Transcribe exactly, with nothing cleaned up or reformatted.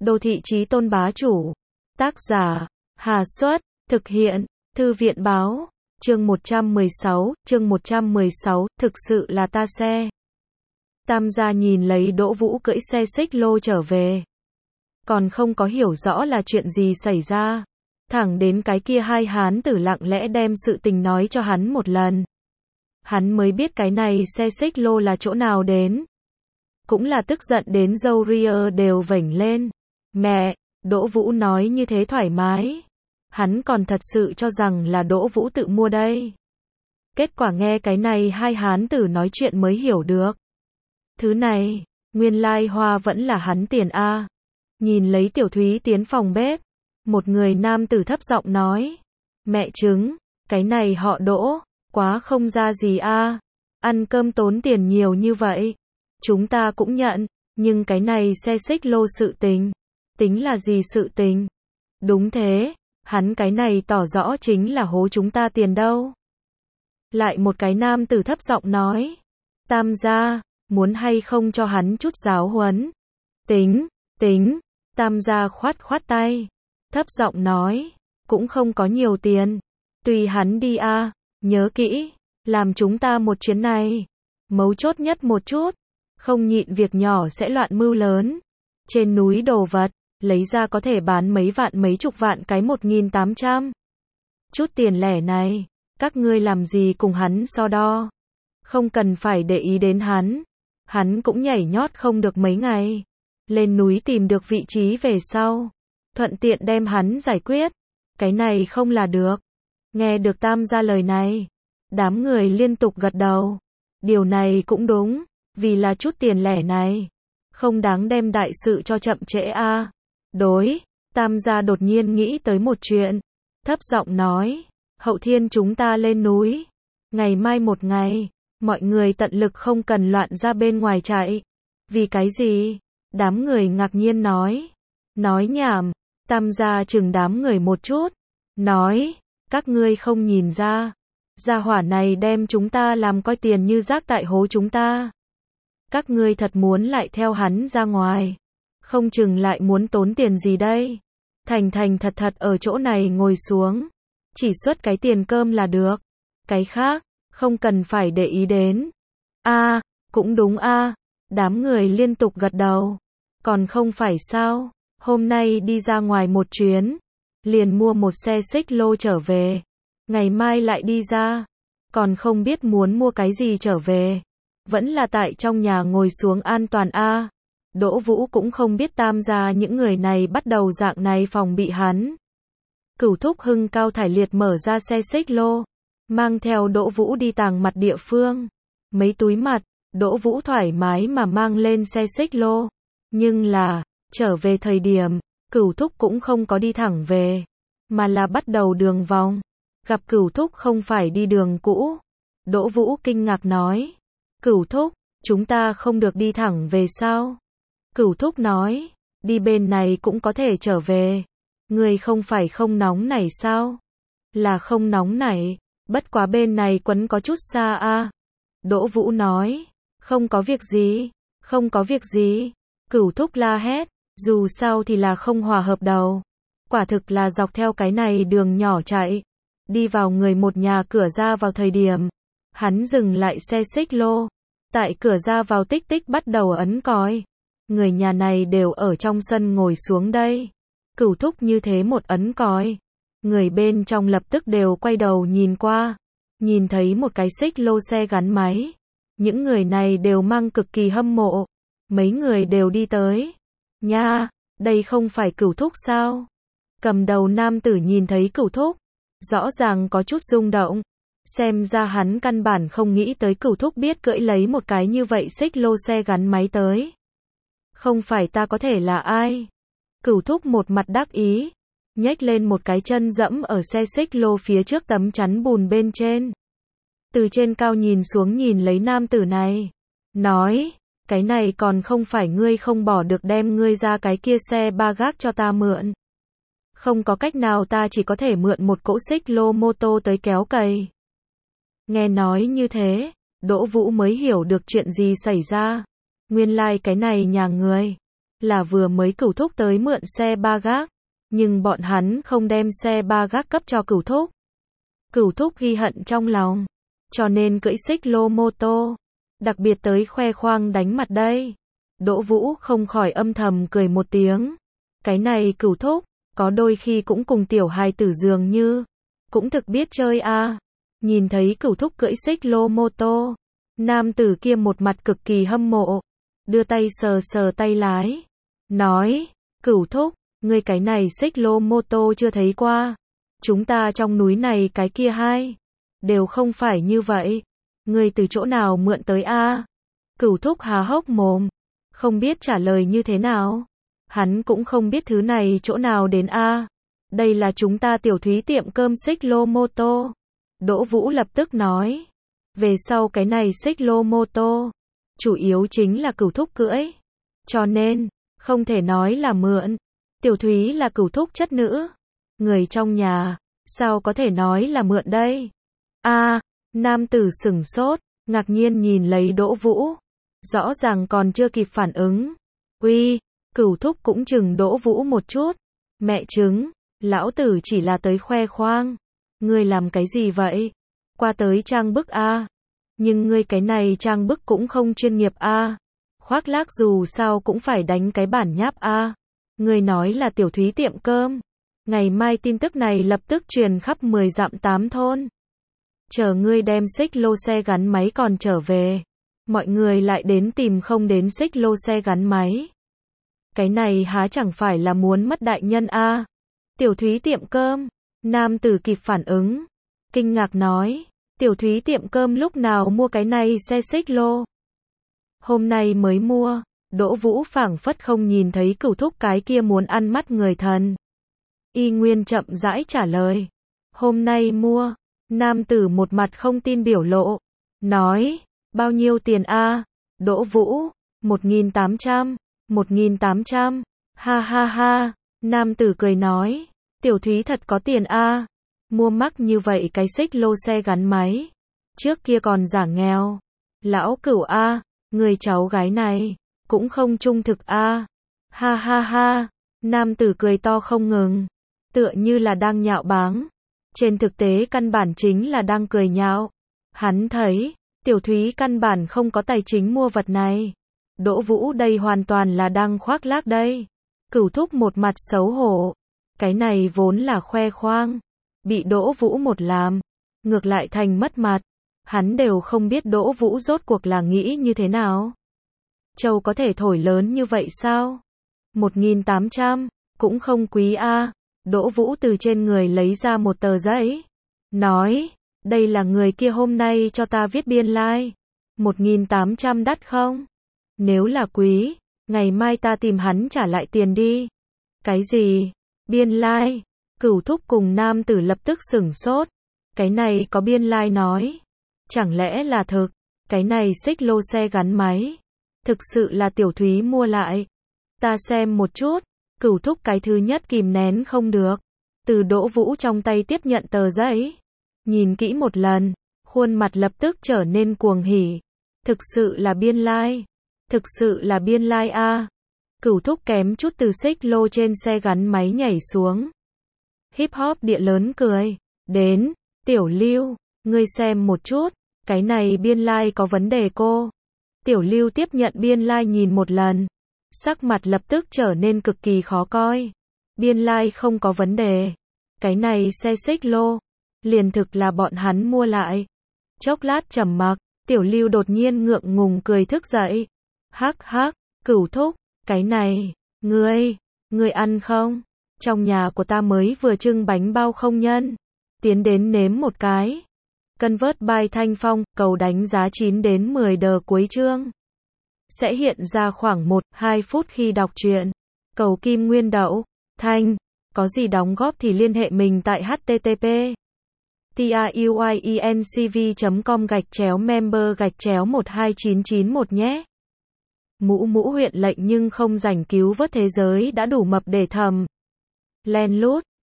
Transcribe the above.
Đô thị chí tôn bá chủ. Tác giả, Hà Xuất, thực hiện, Thư viện báo, chương một trăm mười sáu, chương một trăm mười sáu, thực sự là ta xe. Tam gia nhìn lấy Đỗ Vũ cưỡi xe xích lô trở về. Còn không có hiểu rõ là chuyện gì xảy ra. Thẳng đến cái kia hai hán tử lặng lẽ đem sự tình nói cho hắn một lần. Hắn mới biết cái này xe xích lô là chỗ nào đến. Cũng là tức giận đến râu ria đều vểnh lên. Mẹ, Đỗ Vũ nói như thế thoải mái. Hắn còn thật sự cho rằng là Đỗ Vũ tự mua đây. Kết quả nghe cái này hai hán tử nói chuyện mới hiểu được. Thứ này, nguyên lai hoa vẫn là hắn tiền a. Nhìn lấy Tiểu Thúy tiến phòng bếp. Một người nam tử thấp giọng nói. Mẹ chứng, cái này họ Đỗ, quá không ra gì a. Ăn cơm tốn tiền nhiều như vậy. Chúng ta cũng nhận, nhưng cái này xe xích lô sự tình. Tính là gì sự tình? Đúng thế, hắn cái này tỏ rõ chính là hố chúng ta tiền đâu. Lại một cái nam tử thấp giọng nói. Tam gia, muốn hay không cho hắn chút giáo huấn? Tính, tính, tam gia khoát khoát tay. Thấp giọng nói, cũng không có nhiều tiền. Tùy hắn đi a, nhớ kỹ, làm chúng ta một chuyến này. Mấu chốt nhất một chút, không nhịn việc nhỏ sẽ loạn mưu lớn. Trên núi đồ vật, lấy ra có thể bán mấy vạn mấy chục vạn cái một nghìn tám trăm. Chút tiền lẻ này, các ngươi làm gì cùng hắn so đo. Không cần phải để ý đến hắn. Hắn cũng nhảy nhót không được mấy ngày. Lên núi tìm được vị trí về sau. Thuận tiện đem hắn giải quyết. Cái này không là được. Nghe được tam gia lời này. Đám người liên tục gật đầu. Điều này cũng đúng. Vì là chút tiền lẻ này. Không đáng đem đại sự cho chậm trễ a. Đối, tam gia đột nhiên nghĩ tới một chuyện. Thấp giọng nói. Hậu thiên chúng ta lên núi. Ngày mai một ngày. Mọi người tận lực không cần loạn ra bên ngoài chạy. Vì cái gì? Đám người ngạc nhiên nói. Nói nhảm. Tam gia chừng đám người một chút. Nói. Các ngươi không nhìn ra. Gia hỏa này đem chúng ta làm coi tiền như rác tại hố chúng ta. Các ngươi thật muốn lại theo hắn ra ngoài. Không chừng lại muốn tốn tiền gì đây. Thành thành thật thật ở chỗ này ngồi xuống. Chỉ xuất cái tiền cơm là được. Cái khác, không cần phải để ý đến. A, cũng đúng a. Đám người liên tục gật đầu. Còn không phải sao, hôm nay đi ra ngoài một chuyến. Liền mua một xe xích lô trở về. Ngày mai lại đi ra. Còn không biết muốn mua cái gì trở về. Vẫn là tại trong nhà ngồi xuống an toàn a. Đỗ Vũ cũng không biết tam gia những người này bắt đầu dạng này phòng bị hắn. Cửu thúc hưng cao thải liệt mở ra xe xích lô. Mang theo Đỗ Vũ đi tàng mặt địa phương. Mấy túi mặt, Đỗ Vũ thoải mái mà mang lên xe xích lô. Nhưng là, trở về thời điểm, Cửu thúc cũng không có đi thẳng về. Mà là bắt đầu đường vòng. Gặp Cửu thúc không phải đi đường cũ. Đỗ Vũ kinh ngạc nói. Cửu thúc, chúng ta không được đi thẳng về sao? Cửu thúc nói, đi bên này cũng có thể trở về. Người không phải không nóng nảy sao? Là không nóng nảy, bất quá bên này quấn có chút xa a. Đỗ Vũ nói, không có việc gì, không có việc gì. Cửu thúc la hét, dù sao thì là không hòa hợp đầu. Quả thực là dọc theo cái này đường nhỏ chạy. Đi vào người một nhà cửa ra vào thời điểm. Hắn dừng lại xe xích lô. Tại cửa ra vào tích tích bắt đầu ấn còi. Người nhà này đều ở trong sân ngồi xuống đây. Cửu thúc như thế một ấn còi. Người bên trong lập tức đều quay đầu nhìn qua. Nhìn thấy một cái xích lô xe gắn máy. Những người này đều mang cực kỳ hâm mộ. Mấy người đều đi tới. Nha, đây không phải Cửu thúc sao? Cầm đầu nam tử nhìn thấy Cửu thúc. Rõ ràng có chút rung động. Xem ra hắn căn bản không nghĩ tới Cửu thúc biết cưỡi lấy một cái như vậy xích lô xe gắn máy tới. Không phải ta có thể là ai? Cửu thúc một mặt đắc ý. Nhếch lên một cái chân dẫm ở xe xích lô phía trước tấm chắn bùn bên trên. Từ trên cao nhìn xuống nhìn lấy nam tử này. Nói, cái này còn không phải ngươi không bỏ được đem ngươi ra cái kia xe ba gác cho ta mượn. Không có cách nào ta chỉ có thể mượn một cỗ xích lô mô tô tới kéo cày. Nghe nói như thế, Đỗ Vũ mới hiểu được chuyện gì xảy ra. Nguyên lai like cái này nhà người là vừa mới Cửu Thúc tới mượn xe ba gác, nhưng bọn hắn không đem xe ba gác cấp cho Cửu Thúc. Cửu Thúc ghi hận trong lòng, cho nên cưỡi xích lô mô tô, đặc biệt tới khoe khoang đánh mặt đây. Đỗ Vũ không khỏi âm thầm cười một tiếng. Cái này Cửu Thúc, có đôi khi cũng cùng tiểu hài tử dường như, cũng thực biết chơi a. À. Nhìn thấy Cửu Thúc cưỡi xích lô mô tô, nam tử kia một mặt cực kỳ hâm mộ, đưa tay sờ sờ tay lái, nói, Cửu Thúc, ngươi cái này xích lô mô tô chưa thấy qua. Chúng ta trong núi này cái kia hai, đều không phải như vậy. Ngươi từ chỗ nào mượn tới a? À? Cửu Thúc há hốc mồm, không biết trả lời như thế nào. Hắn cũng không biết thứ này chỗ nào đến a. À? Đây là chúng ta Tiểu Thúy tiệm cơm xích lô mô tô. Đỗ Vũ lập tức nói, về sau cái này xích lô mô tô, chủ yếu chính là Cửu Thúc cưỡi. Cho nên, không thể nói là mượn. Tiểu Thúy là Cửu Thúc chất nữ, người trong nhà, sao có thể nói là mượn đây? A, à, nam tử sửng sốt, ngạc nhiên nhìn lấy Đỗ Vũ, rõ ràng còn chưa kịp phản ứng. Uy, Cửu Thúc cũng chừng Đỗ Vũ một chút. Mẹ chứng, lão tử chỉ là tới khoe khoang. Ngươi làm cái gì vậy? Qua tới trang bức a. À. Nhưng ngươi cái này trang bức cũng không chuyên nghiệp a. À. Khoác lác dù sao cũng phải đánh cái bản nháp a. À. Ngươi nói là Tiểu Thúy tiệm cơm. Ngày mai tin tức này lập tức truyền khắp mười dặm tám thôn. Chờ ngươi đem xích lô xe gắn máy còn trở về, mọi người lại đến tìm không đến xích lô xe gắn máy. Cái này há chẳng phải là muốn mất đại nhân a. À. Tiểu Thúy tiệm cơm, nam tử kịp phản ứng, kinh ngạc nói, Tiểu Thúy tiệm cơm lúc nào mua cái này xe xích lô? Hôm nay mới mua. Đỗ Vũ phảng phất không nhìn thấy Cửu Thúc cái kia muốn ăn mắt người thần. Y Nguyên chậm rãi trả lời, hôm nay mua. Nam tử một mặt không tin biểu lộ, nói, bao nhiêu tiền a? À? Đỗ Vũ, một nghìn tám trăm, một nghìn tám trăm, ha ha ha. Nam tử cười nói, Tiểu Thúy thật có tiền a. À? Mua mắc như vậy cái xích lô xe gắn máy, trước kia còn giả nghèo. Lão Cửu a, à, người cháu gái này cũng không trung thực a. À. Ha ha ha. Nam tử cười to không ngừng, tựa như là đang nhạo báng. Trên thực tế căn bản chính là đang cười nhạo. Hắn thấy, Tiểu Thúy căn bản không có tài chính mua vật này. Đỗ Vũ đây hoàn toàn là đang khoác lác đây. Cửu Thúc một mặt xấu hổ. Cái này vốn là khoe khoang. Bị Đỗ Vũ một làm, ngược lại thành mất mặt. Hắn đều không biết Đỗ Vũ rốt cuộc là nghĩ như thế nào. Châu có thể thổi lớn như vậy sao? một nghìn tám trăm, cũng không quý a. À. Đỗ Vũ từ trên người lấy ra một tờ giấy, nói, đây là người kia hôm nay cho ta viết biên lai. một nghìn tám trăm đắt không? Nếu là quý, ngày mai ta tìm hắn trả lại tiền đi. Cái gì? Biên lai? Cửu Thúc cùng nam tử lập tức sửng sốt. Cái này có biên lai nói. Chẳng lẽ là thực? Cái này xích lô xe gắn máy. Thực sự là Tiểu Thúy mua lại. Ta xem một chút. Cửu Thúc cái thứ nhất kìm nén không được, từ Đỗ Vũ trong tay tiếp nhận tờ giấy, nhìn kỹ một lần, khuôn mặt lập tức trở nên cuồng hỉ. Thực sự là biên lai, thực sự là biên lai a. À. Cửu Thúc kém chút từ xích lô trên xe gắn máy nhảy xuống. Hip hop địa lớn cười, đến, Tiểu Lưu, ngươi xem một chút, cái này biên lai có vấn đề cô. Tiểu Lưu tiếp nhận biên lai nhìn một lần. Sắc mặt lập tức trở nên cực kỳ khó coi. Biên lai không có vấn đề. Cái này xe xích lô, liền thực là bọn hắn mua lại. Chốc lát trầm mặc, Tiểu Lưu đột nhiên ngượng ngùng cười thức dậy. Hắc hắc, Cửu Thúc, cái này, ngươi, ngươi ăn không? Trong nhà của ta mới vừa trưng bánh bao không nhân. Tiến đến nếm một cái. Convert by Thanh Phong, cầu đánh giá chín đến mười đờ cuối chương. Sẽ hiện ra khoảng một đến hai phút khi đọc truyện. Cầu Kim Nguyên Đậu, Thanh, có gì đóng góp thì liên hệ mình tại http truyencv chấm com gạch chéo member gạch chéo một hai chín chín một nhé. Mũ mũ huyện lệnh nhưng không rảnh cứu vớt thế giới đã đủ mập để thầm. Len lút.